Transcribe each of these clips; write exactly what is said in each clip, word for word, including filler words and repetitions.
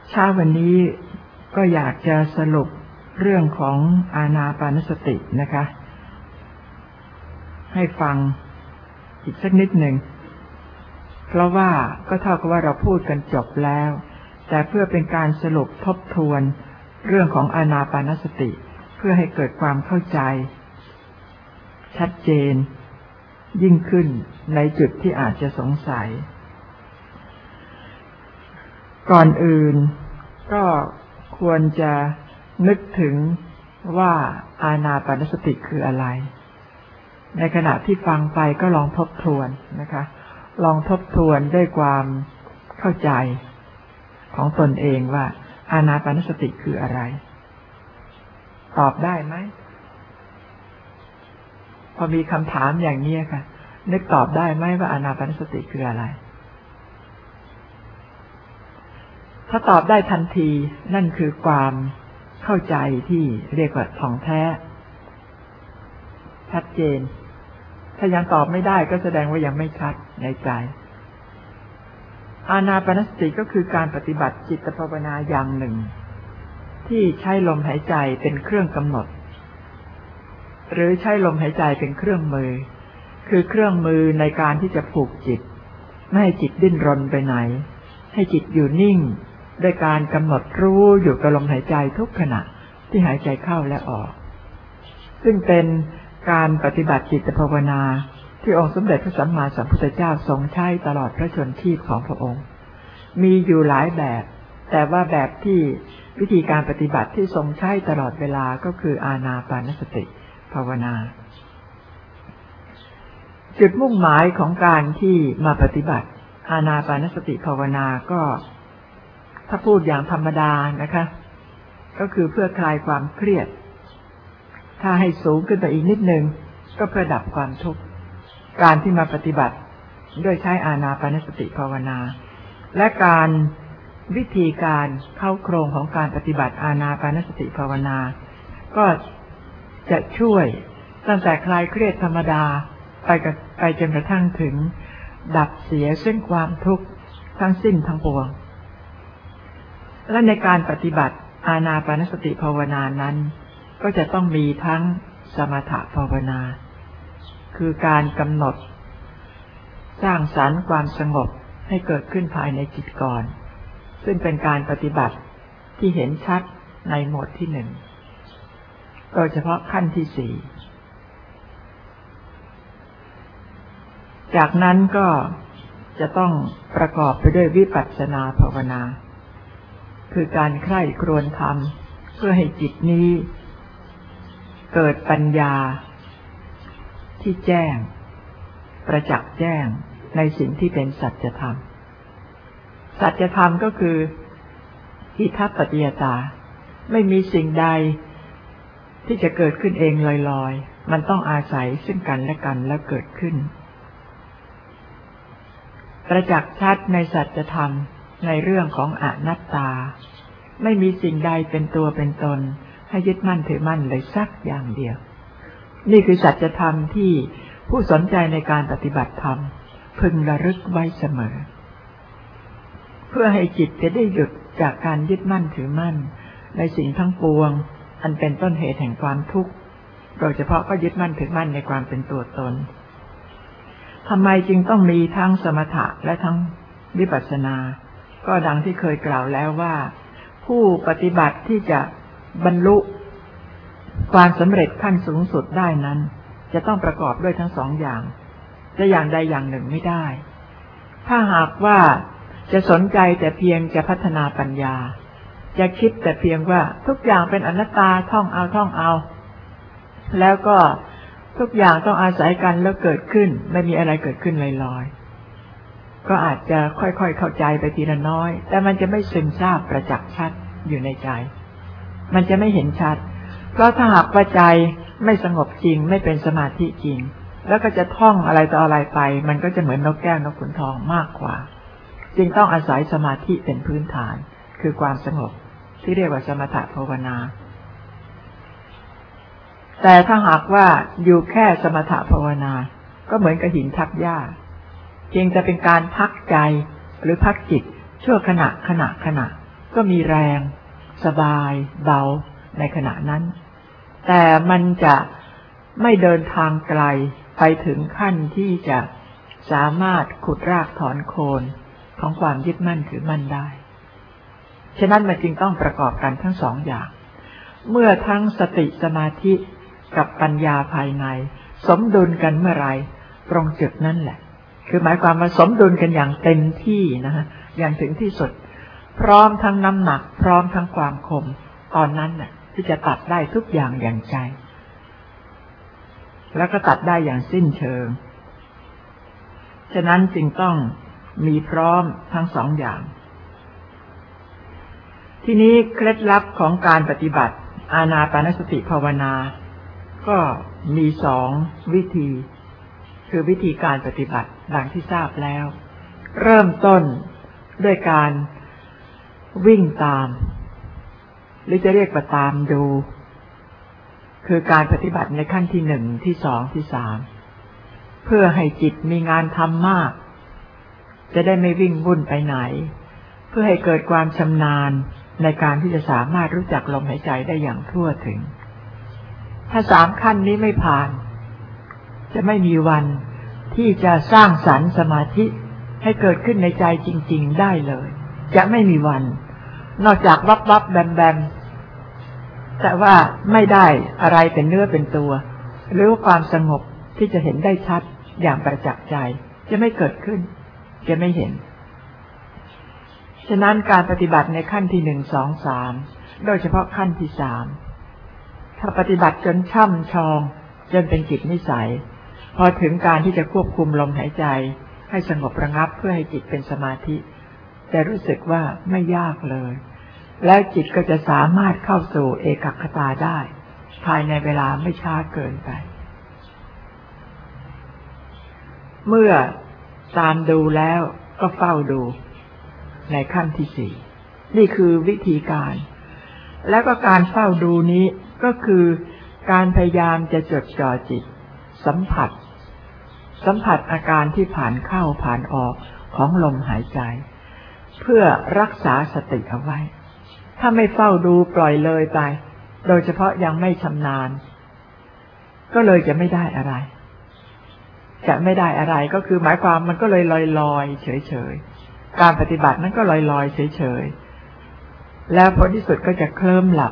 เช้าวันนี้ก็อยากจะสรุปเรื่องของอานาปานสตินะคะให้ฟังอีกสักนิดหนึ่งเพราะว่าก็เท่ากับว่าเราพูดกันจบแล้วแต่เพื่อเป็นการสรุปทบทวนเรื่องของอานาปานสติเพื่อให้เกิดความเข้าใจชัดเจนยิ่งขึ้นในจุดที่อาจจะสงสัยก่อนอื่นก็ควรจะนึกถึงว่าอานาปานสติคืออะไรในขณะที่ฟังไปก็ลองทบทวนนะคะลองทบทวนด้วยความเข้าใจของตนเองว่าอานาปานสติคืออะไรตอบได้ไหมพอมีคำถามอย่างนี้ค่ะนึกตอบได้ไหมว่าอานาปานสติคืออะไรถ้าตอบได้ทันทีนั่นคือความเข้าใจที่เรียกว่าท่องแท้ชัดเจนถ้ายังตอบไม่ได้ก็แสดงว่ายังไม่ชัดในใจอานาปานสติก็คือการปฏิบัติจิตภาวนาอย่างหนึ่งที่ใช้ลมหายใจเป็นเครื่องกำหนดหรือใช้ลมหายใจเป็นเครื่องมือคือเครื่องมือในการที่จะผูกจิตไม่ให้จิตดิ้นรนไปไหนให้จิตอยู่นิ่งด้วยการกำหนดรู้อยู่กับลมหายใจทุกขณะที่หายใจเข้าและออกซึ่งเป็นการปฏิบัติจิตภาวนาที่องค์สมเด็จพระสัมมาสัมพุทธเจ้าทรงใช้ตลอดพระชนชีพของพระองค์มีอยู่หลายแบบแต่ว่าแบบที่วิธีการปฏิบัติที่ทรงใช้ตลอดเวลาก็คืออานาปานสติภาวนาจุดมุ่งหมายของการที่มาปฏิบัติอานาปานสติภาวนาก็ถ้าพูดอย่างธรรมดานะคะก็คือเพื่อคลายความเครียดถ้าให้สูงขึ้นไปอีกนิดนึงก็เพื่อดับความทุกข์การที่มาปฏิบัติด้วยใช้อานาปานสติภาวนาและการวิธีการเข้าโครงของการปฏิบัติอานาปานสติภาวนาก็จะช่วยตั้งแต่คลายเครียดธรรมดาไปกับไปจนกระทั่งถึงดับเสียซึ่งความทุกข์ทั้งสิ้นทั้งปวงและในการปฏิบัติอานาปานสติภาวนานั้นก็จะต้องมีทั้งสมถภาวนาคือการกำหนดสร้างสรรค์ความสงบให้เกิดขึ้นภายในจิตก่อนซึ่งเป็นการปฏิบัติที่เห็นชัดในโหมดที่หนึ่งโดยเฉพาะขั้นที่สี่จากนั้นก็จะต้องประกอบไปด้วยวิปัสสนาภาวนาคือการใคร่ครวญธรรมเพื่อให้จิตนี้เกิดปัญญาที่แจ้งประจักษ์แจ้งในสิ่งที่เป็นสัจธรรมสัจธรรมก็คืออิทัปปัจจยตาไม่มีสิ่งใดที่จะเกิดขึ้นเองลอยๆมันต้องอาศัยซึ่งกันและกันแล้วเกิดขึ้นประจักษ์ชัดในสัจธรรมในเรื่องของอนัตตาไม่มีสิ่งใดเป็นตัวเป็นตนให้ยึดมั่นถือมั่นเลยสักอย่างเดียวนี่คือสัจธรรมที่ผู้สนใจในการปฏิบัติธรรมพึงระลึกไว้เสมอเพื่อให้จิตจะได้หยุดจากการยึดมั่นถือมั่นในสิ่งทั้งปวงอันเป็นต้นเหตุแห่งความทุกข์โดยเฉพาะก็ยึดมั่นถือมั่นในความเป็นตัวตนทำไมจึงต้องมีทั้งสมถะและทั้งวิปัสสนาก็ดังที่เคยกล่าวแล้วว่าผู้ปฏิบัติที่จะบรรลุความสำเร็จขั้นสูงสุดได้นั้นจะต้องประกอบด้วยทั้งสองอย่างจะอย่างใดอย่างหนึ่งไม่ได้ถ้าหากว่าจะสนใจแต่เพียงจะพัฒนาปัญญาจะคิดแต่เพียงว่าทุกอย่างเป็นอนัตตาท่องเอาท่องเอาแล้วก็ทุกอย่างต้องอาศัยกันแล้วเกิดขึ้นไม่มีอะไรเกิดขึ้นลอยๆก็อาจจะค่อยๆเข้าใจไปทีละน้อยแต่มันจะไม่ซึมซาบประจักษ์ชัดอยู่ในใจมันจะไม่เห็นชัดเพราะถ้าหากว่าใจไม่สงบจริงไม่เป็นสมาธิจริงแล้วก็จะท่องอะไรต่ออะไรไปมันก็จะเหมือนนกแก้วนกขุนทองมากกว่าจึงต้องอาศัยสมาธิเป็นพื้นฐานคือความสงบที่เรียกว่าสมถภาวนาแต่ถ้าหากว่าอยู่แค่สมถภาวนาก็เหมือนกับหินทับหญ้าเพียงจะเป็นการพักใจหรือพักจิตชั่วขณะขณะขณะก็มีแรงสบายเบาในขณะนั้นแต่มันจะไม่เดินทางไกลไปถึงขั้นที่จะสามารถขุดรากถอนโคนของความยึดมั่นถือมั่นได้ฉะนั้นมันจึงต้องประกอบกันทั้งสองอย่างเมื่อทั้งสติสมาธิกับปัญญาภายในสมดุลกันเมื่อไรตรงจุดนั่นแหละคือหมายความว่าสมดุลกันอย่างเต็มที่นะฮะอย่างถึงที่สุดพร้อมทั้งน้ำหนักพร้อมทั้งความคมตอนนั้นน่ะที่จะตัดได้ทุกอย่างอย่างใจแล้วก็ตัดได้อย่างสิ้นเชิงฉะนั้นจึงต้องมีพร้อมทั้งสองอย่างทีนี้เคล็ดลับของการปฏิบัติอานาปานสติภาวนาก็มีสองวิธีคือวิธีการปฏิบัติดังที่ทราบแล้วเริ่มต้นด้วยการวิ่งตามหรือจะเรียกว่าตามดูคือการปฏิบัติในขั้นที่หนึ่งที่สองที่สามเพื่อให้จิตมีงานทำมากจะได้ไม่วิ่งวุ่นไปไหนเพื่อให้เกิดความชำนาญในการที่จะสามารถรู้จักลมหายใจได้อย่างทั่วถึงถ้าสามขั้นนี้ไม่ผ่านจะไม่มีวันที่จะสร้างสรรค์สมาธิให้เกิดขึ้นในใจจริงๆได้เลยจะไม่มีวันนอกจากวับวับแบมแบมแต่ว่าไม่ได้อะไรเป็นเนื้อเป็นตัวหรือว่าความสงบที่จะเห็นได้ชัดอย่างประจักษ์ใจจะไม่เกิดขึ้นจะไม่เห็นฉะนั้นการปฏิบัติในขั้นที่หนึ่งสองสามโดยเฉพาะขั้นที่สามถ้าปฏิบัติจนช่ำชองจนเป็นจิตนิสัยพอถึงการที่จะควบคุมลมหายใจให้สงบระงับเพื่อให้จิตเป็นสมาธิจะรู้สึกว่าไม่ยากเลยแล้วจิตก็จะสามารถเข้าสู่เอกคตาได้ภายในเวลาไม่ช้าเกินไปเมื่อตามดูแล้วก็เฝ้าดูในขั้นที่สี่นี่คือวิธีการแล้วก็การเฝ้าดูนี้ก็คือการพยายามจะจดจ่อจิตสัมผัสสัมผัสอาการที่ผ่านเข้าผ่านออกของลมหายใจเพื่อรักษาสติเอาไว้ถ้าไม่เฝ้าดูปล่อยเลยไปโดยเฉพาะยังไม่ชำนาญก็เลยจะไม่ได้อะไรจะไม่ได้อะไรก็คือหมายความมันก็เลยลอยๆเฉยๆการปฏิบัตินั้นก็ลอยๆเฉยๆแล้วผลที่สุดก็จะเคลิ้มหลับ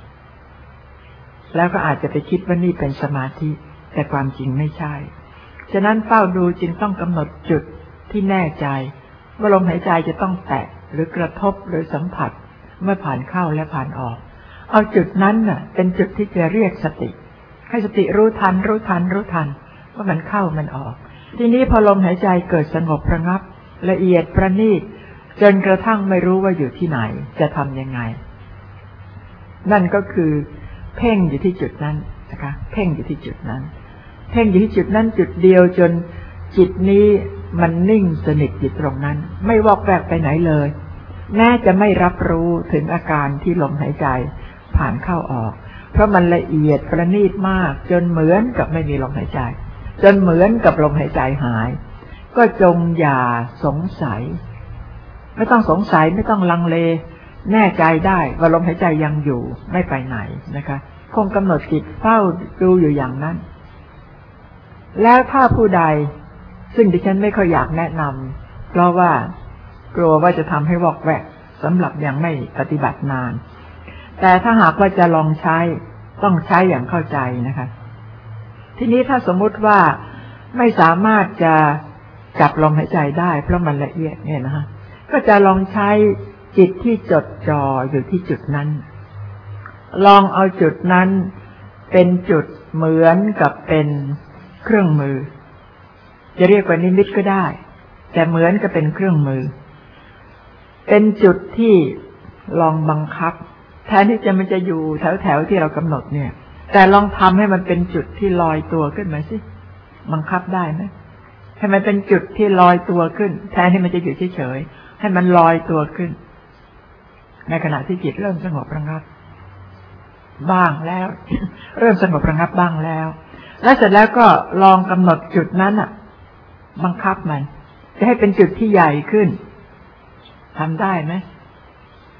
แล้วก็อาจจะไปคิดว่านี่เป็นสมาธิแต่ความจริงไม่ใช่ฉะนั้นเฝ้าดูจึงต้องกำหนดจุดที่แน่ใจว่าลมหายใจจะต้องแตะหรือกระทบหรือสัมผัสเมื่อผ่านเข้าและผ่านออกเอาจุดนั้นน่ะเป็นจุดที่จะเรียกสติให้สติรู้ทันรู้ทันรู้ทันว่ามันเข้ามันออกทีนี้พอลมหายใจเกิดสงบระงับละเอียดประณีตจนกระทั่งไม่รู้ว่าอยู่ที่ไหนจะทำยังไงนั่นก็คือเพ่งอยู่ที่จุดนั้นนะคะเพ่งอยู่ที่จุดนั้นเพ่งอยู่ที่จุดนั้นจุดเดียวจนจิตนี้มันนิ่งสนิทอยู่ตรงนั้นไม่วอกแวกไปไหนเลยแม้จะไม่รับรู้ถึงอาการที่ลมหายใจผ่านเข้าออกเพราะมันละเอียดประณีตมากจนเหมือนกับไม่มีลมหายใจจนเหมือนกับลมหายใจหายก็จงอย่าสงสัยไม่ต้องสงสัยไม่ต้องลังเลแน่ใจได้ว่าลมหายใจยังอยู่ไม่ไปไหนนะคะคงกำหนดจิตเฝ้าดูอยู่อย่างนั้นแล้วถ้าผู้ใดซึ่งดิฉันไม่ค่อยอยากแนะนำเพราะว่ากลัวว่าจะทำให้วอกแวกสำหรับยังไม่ปฏิบัตินานแต่ถ้าหากว่าจะลองใช้ต้องใช้อย่างเข้าใจนะคะทีนี้ถ้าสมมุติว่าไม่สามารถจะจับลมหายใจได้เพราะมันละเอียดเนี่ยนะฮะก็จะลองใช้จิตที่จดจ่ออยู่ที่จุดนั้นลองเอาจุดนั้นเป็นจุดเหมือนกับเป็นเครื่องมือจะเรียกว่านิมิตก็ได้แต่เหมือนกับเป็นเครื่องมือเป็นจุดที่ลองบังคับแทนที่จะมันจะอยู่แถวๆที่เรากำหนดเนี่ยแต่ลองทำให้มันเป็นจุดที่ลอยตัวขึ้นมาสิบังคับได้ไหมให้มันเป็นจุดที่ลอยตัวขึ้นแทนที่มันจะอยู่เฉยๆให้มันลอยตัวขึ้นในขณะที่จิตเริ่มสงบระงับบ้างแล้ว เริ่มสงบระงับบ้างแล้วแล้วเสร็จแล้วก็ลองกำหนดจุดนั้นอ่ะบังคับมันจะให้เป็นจุดที่ใหญ่ขึ้นทำได้ไหม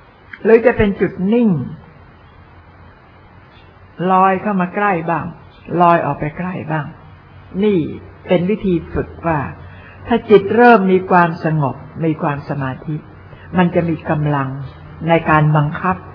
หรือจะเป็นจุดนิ่งลอยเข้ามาใกล้บ้างลอยออกไปใกล้บ้างนี่เป็นวิธีฝึกว่าถ้าจิตเริ่มมีความสงบมีความสมาธิมันจะมีกำลังในการบังคับ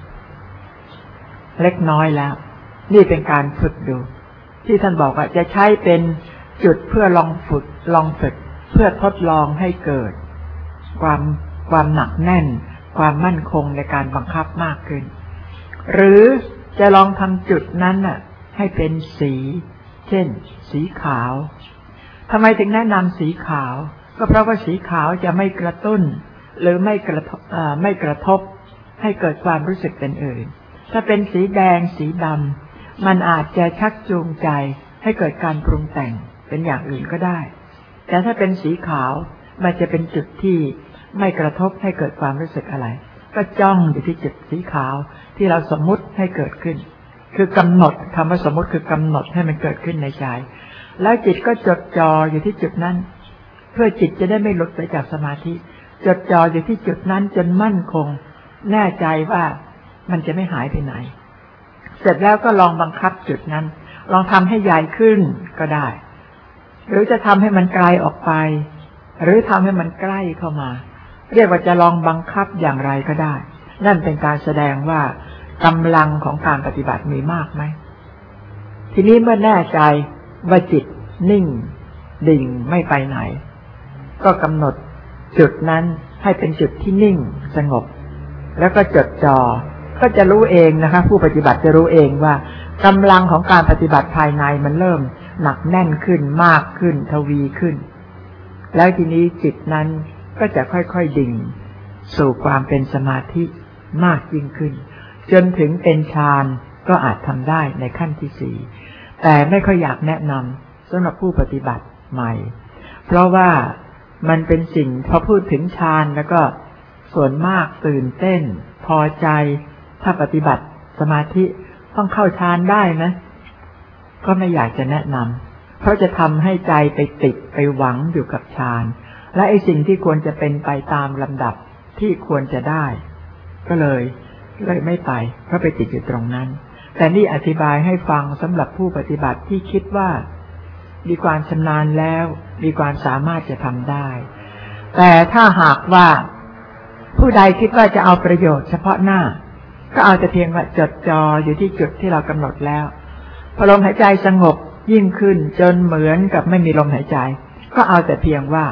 เล็กน้อยแล้วนี่เป็นการฝึกดูที่ท่านบอกว่าจะใช้เป็นจุดเพื่อลองฝึกลองฝึกเพื่อทดลองให้เกิดความความหนักแน่นความมั่นคงในการบังคับมากขึ้นหรือจะลองทำจุดนั้นน่ะให้เป็นสีเช่นสีขาวทำไมถึงแนะนำสีขาวก็เพราะว่าสีขาวจะไม่กระตุ้นหรือไม่กระทบไม่กระทบให้เกิดความรู้สึกเป็นอื่นถ้าเป็นสีแดงสีดำมันอาจจะชักจูงใจให้เกิดการปรุงแต่งเป็นอย่างอื่นก็ได้แต่ถ้าเป็นสีขาวมันจะเป็นจุดที่ไม่กระทบให้เกิดความรู้สึกอะไรก็จ้องอยู่ที่จุดสีขาวที่เราสมมุติให้เกิดขึ้นคือกำหนดคำว่าสมมุติคือกำหนดให้มันเกิดขึ้นในใจแล้วจิตก็จดจ่ออยู่ที่จุดนั้นเพื่อจิตจะได้ไม่หลุดไปจากสมาธิจดจ่ออยู่ที่จุดนั้นจนมั่นคงแน่ใจว่ามันจะไม่หายไปไหนเสร็จแล้วก็ลองบังคับจุดนั้นลองทำให้ใหญ่ขึ้นก็ได้หรือจะทำให้มันไกลออกไปหรือทำให้มันใกล้เข้ามาเรียกว่าจะลองบังคับอย่างไรก็ได้นั่นเป็นการแสดงว่ากำลังของการปฏิบัติมีมากไหมทีนี้เมื่อแน่ใจว่าจิตนิ่งดิ่งไม่ไปไหนก็กำหนดจุดนั้นให้เป็นจุดที่นิ่งสงบแล้วก็จดจ่อก็จะรู้เองนะคะผู้ปฏิบัติจะรู้เองว่ากำลังของการปฏิบัติภายในมันเริ่มหนักแน่นขึ้นมากขึ้นทวีขึ้นแล้วทีนี้จิตนั้นก็จะค่อยๆดิ่งสู่ความเป็นสมาธิมากยิ่งขึ้นจนถึงเป็นฌานก็อาจทำได้ในขั้นที่สี่แต่ไม่ค่อยอยากแนะนำสำหรับผู้ปฏิบัติใหม่เพราะว่ามันเป็นสิ่งพอพูดถึงฌานแล้วก็ส่วนมากตื่นเต้นพอใจถ้าปฏิบัติสมาธิต้องเข้าฌานได้นะก็ไม่อยากจะแนะนำเพราะจะทำให้ใจไปติดไปหวังอยู่กับฌานและไอ้สิ่งที่ควรจะเป็นไปตามลำดับที่ควรจะได้ก็เลยเลยไม่ไปเพราะไปติดอยู่ตรงนั้นแต่นี่อธิบายให้ฟังสำหรับผู้ปฏิบัติที่คิดว่ามีความชำนาญแล้วมีความสามารถจะทำได้แต่ถ้าหากว่าผู้ใดคิดว่าจะเอาประโยชน์เฉพาะหน้าก็เอาแต่เพียงว่าจดจ่ออยู่ที่จุดที่เรากำหนดแล้วพอลมหายใจสงบยิ่งขึ้นจนเหมือนกับไม่มีลมหายใจก็เอาแต่เพียงว่า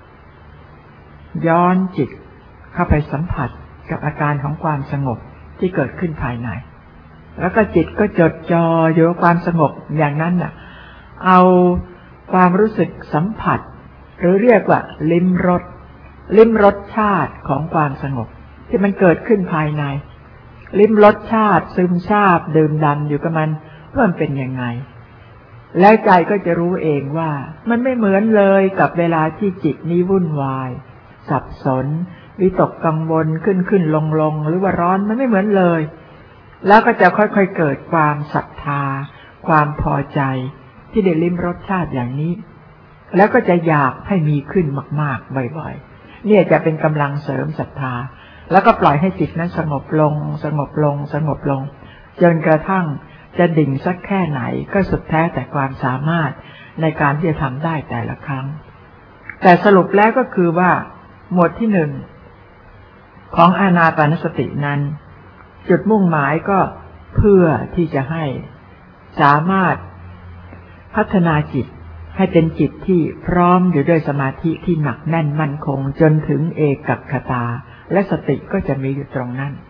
ย้อนจิตเข้าไปสัมผัสกับอาการของความสงบที่เกิดขึ้นภายในแล้วก็จิตก็จดจ่ออยู่กับความสงบอย่างนั้นน่ะเอาความรู้สึกสัมผัสหรือเรียกว่าลิ้มรสลิ้มรสชาติของความสงบที่มันเกิดขึ้นภายในลิ้มรสชาติซึมซาบดื่มด่ำอยู่กับมันว่ามันเป็นยังไงแล้วใจก็จะรู้เองว่ามันไม่เหมือนเลยกับเวลาที่จิตนี้วุ่นวายสับสนวิตกกังวลขึ้นขึ้นลงลงหรือว่าร้อนมันไม่เหมือนเลยแล้วก็จะค่อยๆเกิดความศรัทธาความพอใจที่ได้ลิ้มรสชาติอย่างนี้แล้วก็จะอยากให้มีขึ้นมากๆบ่อยๆเนี่ยจะเป็นกำลังเสริมศรัทธาแล้วก็ปล่อยให้จิตนั้นสงบลงสงบลงสงบลงจนกระทั่งจะดิ่งสักแค่ไหนก็สุดแท้แต่ความสามารถในการที่จะทำได้แต่ละครั้งแต่สรุปแล้วก็คือว่าหมวดที่หนึ่งของอานาปานสตินั้นจุดมุ่งหมายก็เพื่อที่จะให้สามารถพัฒนาจิตให้เป็นจิตที่พร้อมอยู่ด้วยสมาธิที่หนักแน่นมั่นคงจนถึงเอกคตาและสติก็จะมีอยู่ตรงนั้น